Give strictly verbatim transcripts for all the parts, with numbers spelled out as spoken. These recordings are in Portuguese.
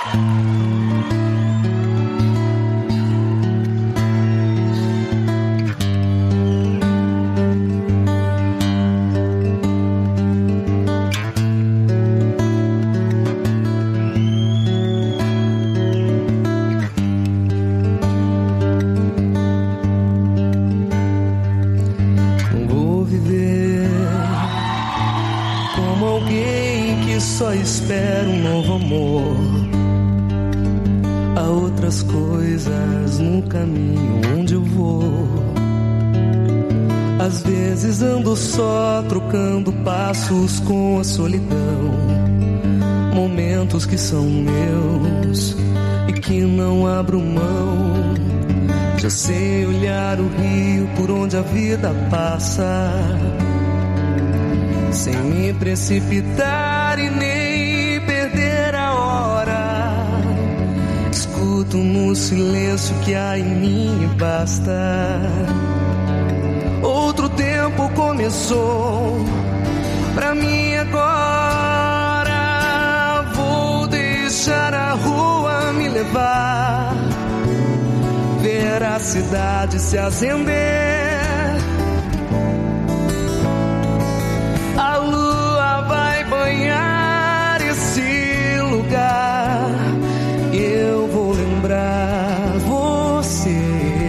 Só espero um novo amor. Há outras coisas no caminho onde eu vou. Às vezes ando só, trocando passos com a solidão. Momentos que são meus e que não abro mão. Já sei olhar o rio por onde a vida passa, sem me precipitar e nem perder a hora. Escuto no silêncio que há em mim e basta. Outro tempo começou pra mim agora. Vou deixar a rua me levar, ver a cidade se acender. Banhar esse lugar, eu vou lembrar você.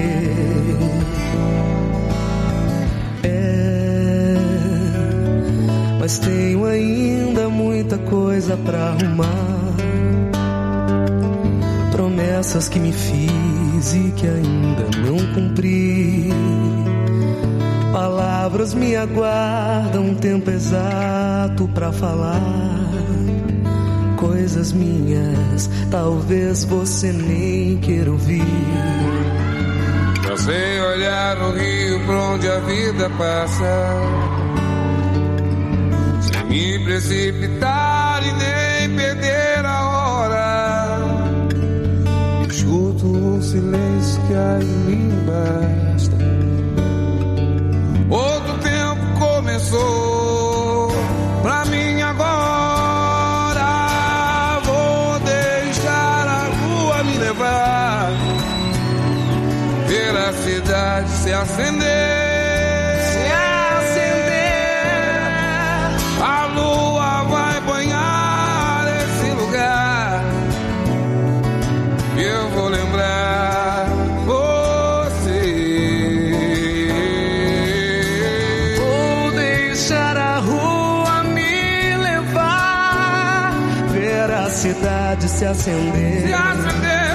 É, mas tenho ainda muita coisa pra arrumar. Promessas que me fiz e que ainda não cumpri. Palavras me aguardam um tempo exato pra falar. Coisas minhas, talvez você nem queira ouvir. Eu sei olhar o rio por onde a vida passa, sem me precipitar e nem perder a hora. Escuto o silêncio que há em mim basta. Outro tempo começou pra mim agora. Vou deixar a rua me levar, ver a cidade se acender. Se acender. A lua vai banhar esse lugar e eu vou lembrar você. Vou deixar a rua me levar, ver a cidade se acender. Se acender.